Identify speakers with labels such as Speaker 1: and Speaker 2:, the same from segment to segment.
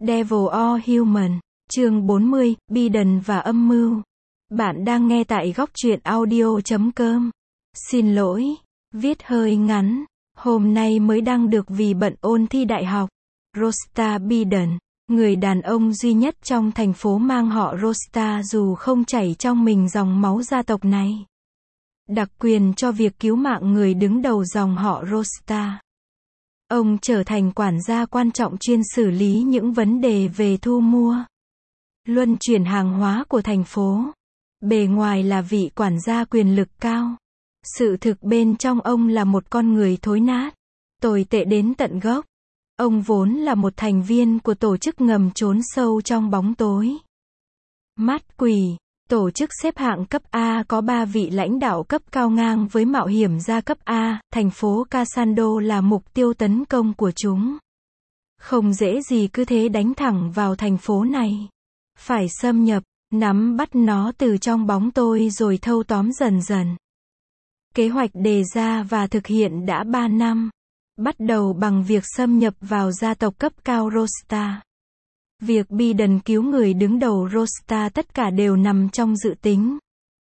Speaker 1: Devil or Human, chương 40, Biden và âm mưu. Bạn đang nghe tại góc truyện audio.com. Xin lỗi, viết hơi ngắn. Hôm nay mới đăng được vì bận ôn thi đại học. Rostar Biden, người đàn ông duy nhất trong thành phố mang họ Rostar dù không chảy trong mình dòng máu gia tộc này. Đặc quyền cho việc cứu mạng người đứng đầu dòng họ Rostar. Ông trở thành quản gia quan trọng chuyên xử lý những vấn đề về thu mua, luân chuyển hàng hóa của thành phố. Bề ngoài là vị quản gia quyền lực cao. Sự thực bên trong ông là một con người thối nát, tồi tệ đến tận gốc. Ông vốn là một thành viên của tổ chức ngầm trốn sâu trong bóng tối. Mắt quỷ, tổ chức xếp hạng cấp A có 3 vị lãnh đạo cấp cao ngang với mạo hiểm gia cấp A, thành phố Casando là mục tiêu tấn công của chúng. Không dễ gì cứ thế đánh thẳng vào thành phố này. Phải xâm nhập, nắm bắt nó từ trong bóng tối rồi thâu tóm dần dần. Kế hoạch đề ra và thực hiện đã 3 năm. Bắt đầu bằng việc xâm nhập vào gia tộc cấp cao Rostar. Việc Biden cứu người đứng đầu Rostar tất cả đều nằm trong dự tính.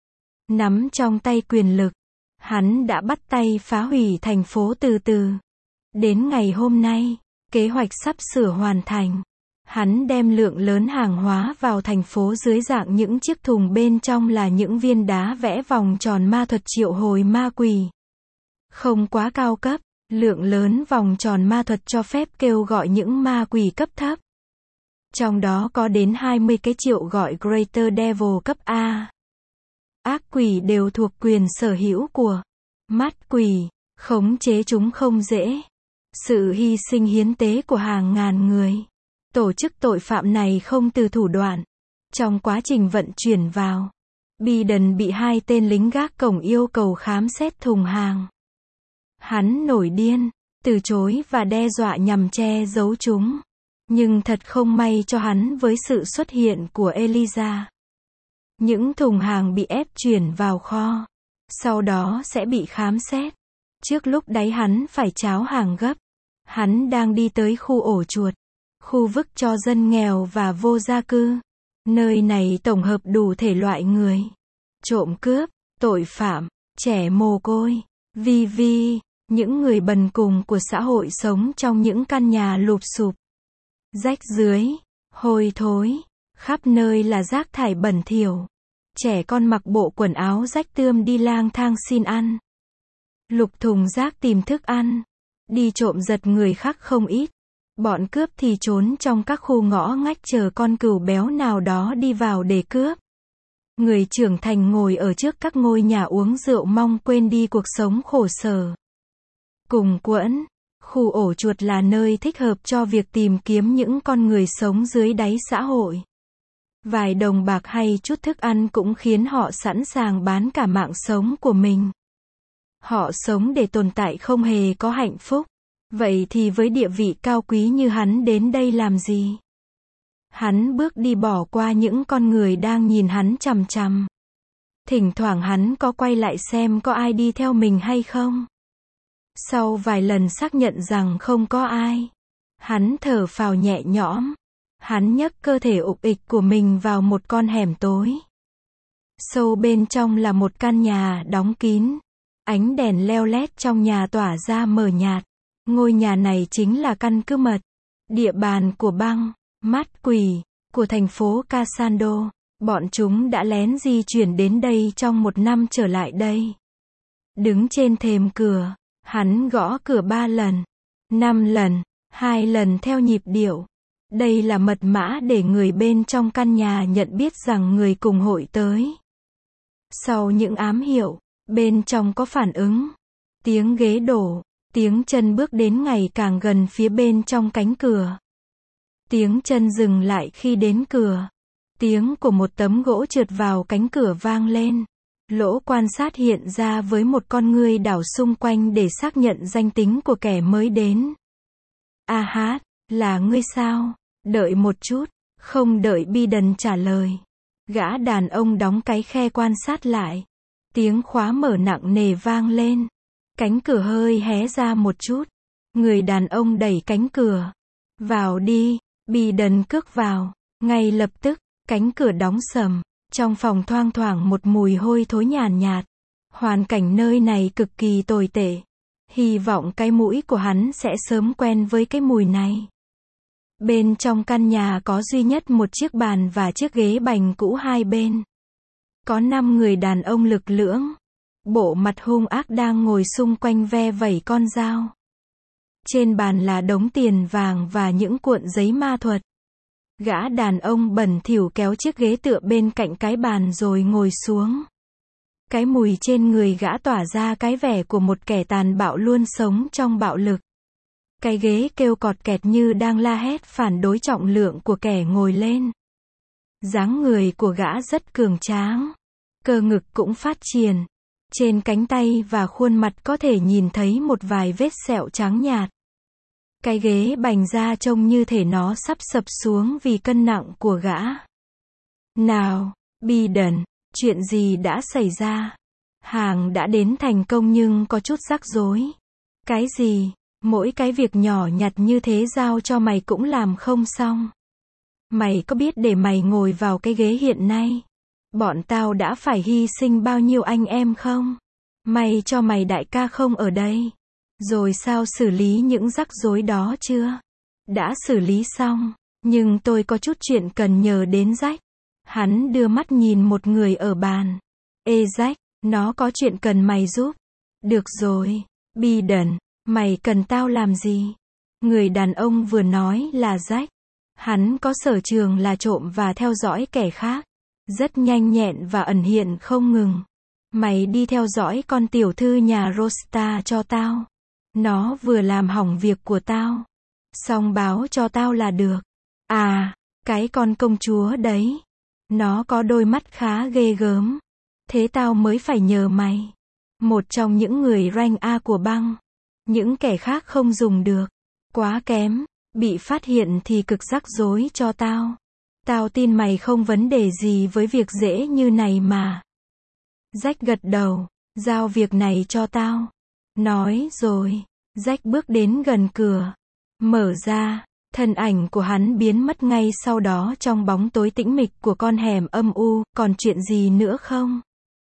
Speaker 1: Nắm trong tay quyền lực, hắn đã bắt tay phá hủy thành phố từ từ. Đến ngày hôm nay, kế hoạch sắp sửa hoàn thành. Hắn đem lượng lớn hàng hóa vào thành phố dưới dạng những chiếc thùng, bên trong là những viên đá vẽ vòng tròn ma thuật triệu hồi ma quỷ. Không quá cao cấp, lượng lớn vòng tròn ma thuật cho phép kêu gọi những ma quỷ cấp thấp. Trong đó có đến 20 cái triệu gọi Greater Devil cấp A. Ác quỷ đều thuộc quyền sở hữu của mắt quỷ, khống chế chúng không dễ. Sự hy sinh hiến tế của hàng ngàn người. Tổ chức tội phạm này không từ thủ đoạn. Trong quá trình vận chuyển vào, Biden bị 2 tên lính gác cổng yêu cầu khám xét thùng hàng. Hắn nổi điên, từ chối và đe dọa nhằm che giấu chúng. Nhưng thật không may cho hắn với sự xuất hiện của Eliza. Những thùng hàng bị ép chuyển vào kho. Sau đó sẽ bị khám xét. Trước lúc đấy hắn phải tráo hàng gấp. Hắn đang đi tới khu ổ chuột. Khu vực cho dân nghèo và vô gia cư. Nơi này tổng hợp đủ thể loại người. Trộm cướp, tội phạm, trẻ mồ côi, VV, những người bần cùng của xã hội sống trong những căn nhà lụp xụp. Rách rưới, hôi thối, khắp nơi là rác thải bẩn thỉu. Trẻ con mặc bộ quần áo rách tươm đi lang thang xin ăn. Lục thùng rác tìm thức ăn. Đi trộm giật người khác không ít. Bọn cướp thì trốn trong các khu ngõ ngách chờ con cừu béo nào đó đi vào để cướp. Người trưởng thành ngồi ở trước các ngôi nhà uống rượu mong quên đi cuộc sống khổ sở. Cùng quẫn, khu ổ chuột là nơi thích hợp cho việc tìm kiếm những con người sống dưới đáy xã hội. Vài đồng bạc hay chút thức ăn cũng khiến họ sẵn sàng bán cả mạng sống của mình. Họ sống để tồn tại, không hề có hạnh phúc. Vậy thì với địa vị cao quý như hắn đến đây làm gì? Hắn bước đi bỏ qua những con người đang nhìn hắn chằm chằm. Thỉnh thoảng hắn có quay lại xem có ai đi theo mình hay không. Sau vài lần xác nhận rằng không có ai, hắn thở phào nhẹ nhõm. Hắn nhấc cơ thể ục ịch của mình vào một con hẻm tối. Sâu bên trong là một căn nhà đóng kín. Ánh đèn leo lét trong nhà tỏa ra mờ nhạt. Ngôi nhà này chính là căn cứ mật, địa bàn của băng, mắt quỷ, của thành phố Casando. Bọn chúng đã lén di chuyển đến đây trong 1 năm trở lại đây. Đứng trên thềm cửa, hắn gõ cửa 3 lần, 5 lần, 2 lần theo nhịp điệu. Đây là mật mã để người bên trong căn nhà nhận biết rằng người cùng hội tới. Sau những ám hiệu, bên trong có phản ứng. Tiếng ghế đổ. Tiếng chân bước đến ngày càng gần phía bên trong cánh cửa. Tiếng chân dừng lại khi đến cửa. Tiếng của một tấm gỗ trượt vào cánh cửa vang lên. Lỗ quan sát hiện ra với một con ngươi đảo xung quanh để xác nhận danh tính của kẻ mới đến. "A hát, là ngươi sao? Đợi một chút." Không đợi Biden trả lời, gã đàn ông đóng cái khe quan sát lại. Tiếng khóa mở nặng nề vang lên. Cánh cửa hơi hé ra một chút. Người đàn ông đẩy cánh cửa. "Vào đi." Biden cước vào. Ngay lập tức, cánh cửa đóng sầm. Trong phòng thoang thoảng một mùi hôi thối nhàn nhạt. Hoàn cảnh nơi này cực kỳ tồi tệ. Hy vọng cái mũi của hắn sẽ sớm quen với cái mùi này. Bên trong căn nhà có duy nhất một chiếc bàn và chiếc ghế bành cũ hai bên. Có 5 người đàn ông lực lưỡng. Bộ mặt hung ác đang ngồi xung quanh ve vẩy con dao. Trên bàn là đống tiền vàng và những cuộn giấy ma thuật. Gã đàn ông bẩn thỉu kéo chiếc ghế tựa bên cạnh cái bàn rồi ngồi xuống. Cái mùi trên người gã tỏa ra cái vẻ của một kẻ tàn bạo luôn sống trong bạo lực. Cái ghế kêu cọt kẹt như đang la hét phản đối trọng lượng của kẻ ngồi lên. Dáng người của gã rất cường tráng. Cơ ngực cũng phát triển. Trên cánh tay và khuôn mặt có thể nhìn thấy một vài vết sẹo trắng nhạt. Cái ghế bành ra trông như thể nó sắp sập xuống vì cân nặng của gã. Nào, Biden, chuyện gì đã xảy ra? Hàng đã đến thành công nhưng có chút rắc rối. Cái gì? Mỗi cái việc nhỏ nhặt như thế giao cho mày cũng làm không xong. Mày có biết để mày ngồi vào cái ghế hiện nay, bọn tao đã phải hy sinh bao nhiêu anh em không? May cho mày đại ca không ở đây. Rồi sao xử lý những rắc rối đó chưa? Đã xử lý xong, nhưng tôi có chút chuyện cần nhờ đến Jack. Hắn đưa mắt nhìn một người ở bàn. Ê Jack, nó có chuyện cần mày giúp. Được rồi, Biden, mày cần tao làm gì? Người đàn ông vừa nói là Jack. Hắn có sở trường là trộm và theo dõi kẻ khác. Rất nhanh nhẹn và ẩn hiện không ngừng. Mày đi theo dõi con tiểu thư nhà Rosta cho tao. Nó vừa làm hỏng việc của tao. Xong báo cho tao là được. À, cái con công chúa đấy. Nó có đôi mắt khá ghê gớm. Thế tao mới phải nhờ mày. Một trong những người rank A của băng. Những kẻ khác không dùng được. Quá kém. Bị phát hiện thì cực rắc rối cho tao. Tao tin mày không vấn đề gì với việc dễ như này mà. Jack gật đầu. Giao việc này cho tao. Nói rồi. Jack bước đến gần cửa. Mở ra. Thân ảnh của hắn biến mất ngay sau đó trong bóng tối tĩnh mịch của con hẻm âm u. Còn chuyện gì nữa không?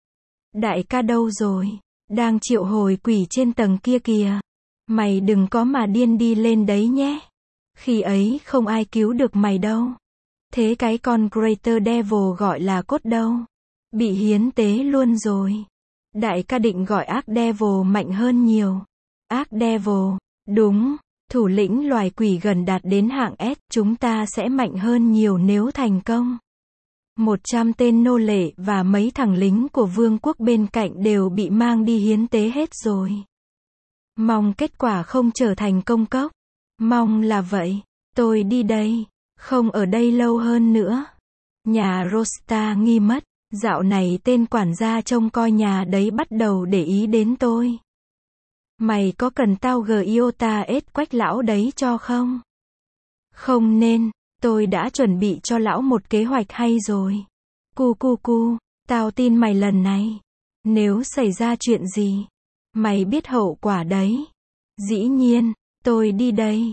Speaker 1: Đại ca đâu rồi? Đang triệu hồi quỷ trên tầng kia kìa. Mày đừng có mà điên đi lên đấy nhé. Khi ấy không ai cứu được mày đâu. Thế cái con Greater Devil gọi là cốt đâu? Bị hiến tế luôn rồi. Đại ca định gọi Arch Devil mạnh hơn nhiều. Arch Devil, đúng, thủ lĩnh loài quỷ gần đạt đến hạng S, chúng ta sẽ mạnh hơn nhiều nếu thành công. 100 tên nô lệ và mấy thằng lính của vương quốc bên cạnh đều bị mang đi hiến tế hết rồi. Mong kết quả không trở thành công cốc. Mong là vậy. Tôi đi đây. Không ở đây lâu hơn nữa. Nhà Rosta nghi mất. Dạo này tên quản gia trông coi nhà đấy bắt đầu để ý đến tôi. Mày có cần tao Giota ết quách lão đấy cho không? Không nên. Tôi đã chuẩn bị cho lão một kế hoạch hay rồi. Cu, tao tin mày lần này. Nếu xảy ra chuyện gì, mày biết hậu quả đấy. Dĩ nhiên, tôi đi đây.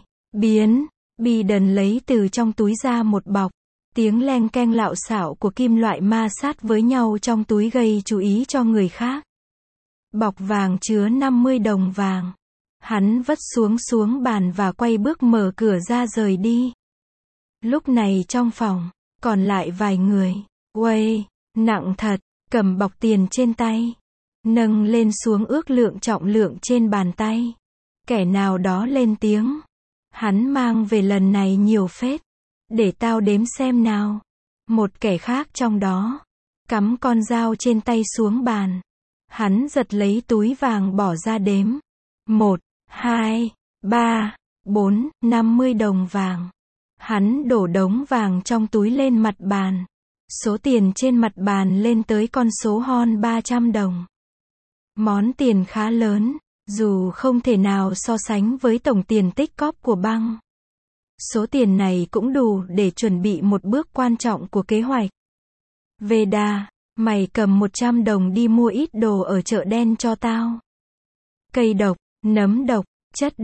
Speaker 1: Biden lấy từ trong túi ra một bọc. Tiếng leng keng lạo xạo của kim loại ma sát với nhau trong túi gây chú ý cho người khác. Bọc vàng chứa 50 đồng vàng. Hắn vất xuống bàn và quay bước mở cửa ra rời đi. Lúc này trong phòng, còn lại vài người. Uầy, nặng thật, cầm bọc tiền trên tay. Nâng lên xuống ước lượng trọng lượng trên bàn tay. Kẻ nào đó lên tiếng. Hắn mang về lần này nhiều phết. Để tao đếm xem nào. Một kẻ khác trong đó. Cắm con dao trên tay xuống bàn. Hắn giật lấy túi vàng bỏ ra đếm. 1, 2, 3, 4, 50 đồng vàng. Hắn đổ đống vàng trong túi lên mặt bàn. Số tiền trên mặt bàn lên tới con số hon 300 đồng. Món tiền khá lớn, dù không thể nào so sánh với tổng tiền tích cóp của băng. Số tiền này cũng đủ để chuẩn bị một bước quan trọng của kế hoạch. Veda, mày cầm 100 đồng đi mua ít đồ ở chợ đen cho tao. Cây độc, nấm độc, chất độc,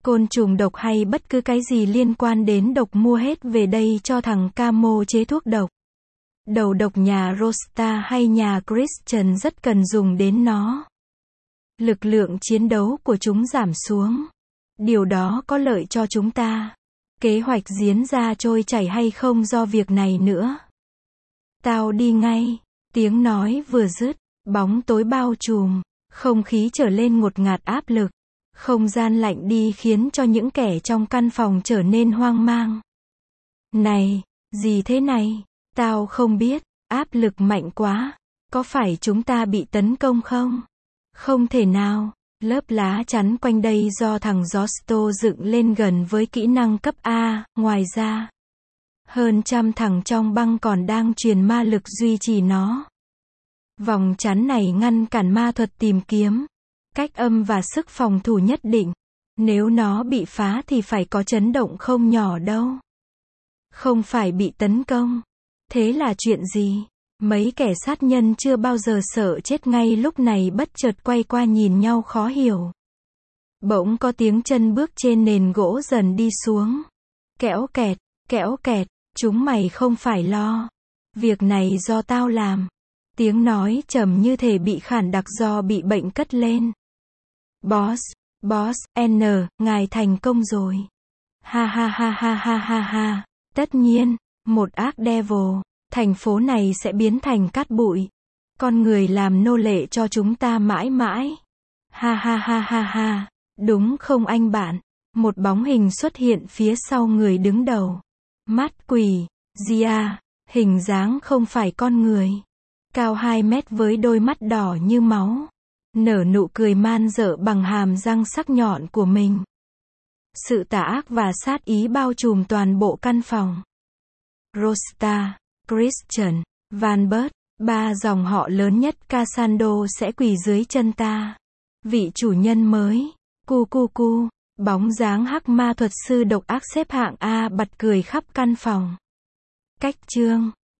Speaker 1: côn trùng độc hay bất cứ cái gì liên quan đến độc mua hết về đây cho thằng Camo chế thuốc độc. Đầu độc nhà Rosta hay nhà Christian rất cần dùng đến nó. Lực lượng chiến đấu của chúng giảm xuống. Điều đó có lợi cho chúng ta. Kế hoạch diễn ra trôi chảy hay không do việc này nữa. Tao đi ngay. Tiếng nói vừa dứt, bóng tối bao trùm, không khí trở lên ngột ngạt áp lực. Không gian lạnh đi khiến cho những kẻ trong căn phòng trở nên hoang mang. Này, gì thế này? Tao không biết, áp lực mạnh quá. Có phải chúng ta bị tấn công không? Không thể nào. Lớp lá chắn quanh đây do thằng Josto dựng lên gần với kỹ năng cấp A, ngoài ra. Hơn 100 thằng trong băng còn đang truyền ma lực duy trì nó. Vòng chắn này ngăn cản ma thuật tìm kiếm. Cách âm và sức phòng thủ nhất định. Nếu nó bị phá thì phải có chấn động không nhỏ đâu. Không phải bị tấn công. Thế là chuyện gì? Mấy kẻ sát nhân chưa bao giờ sợ chết ngay lúc này bất chợt quay qua nhìn nhau khó hiểu. Bỗng có tiếng chân bước trên nền gỗ dần đi xuống. Kẽo kẹt, chúng mày không phải lo. Việc này do tao làm. Tiếng nói trầm như thể bị khản đặc do bị bệnh cất lên. Boss, ngài thành công rồi. Ha ha ha ha ha ha ha. Tất nhiên, một ác devil. Thành phố này sẽ biến thành cát bụi. Con người làm nô lệ cho chúng ta mãi mãi. Ha ha ha ha ha. Đúng không anh bạn? Một bóng hình xuất hiện phía sau người đứng đầu. Mắt quỷ, Gia, hình dáng không phải con người. Cao 2 mét với đôi mắt đỏ như máu. Nở nụ cười man dợ bằng hàm răng sắc nhọn của mình. Sự tà ác và sát ý bao trùm toàn bộ căn phòng. Rosta, Christian, Van Bert, 3 dòng họ lớn nhất Cassandro sẽ quỳ dưới chân ta. Vị chủ nhân mới, cu, bóng dáng hắc ma thuật sư độc ác xếp hạng A bật cười khắp căn phòng. Cách chương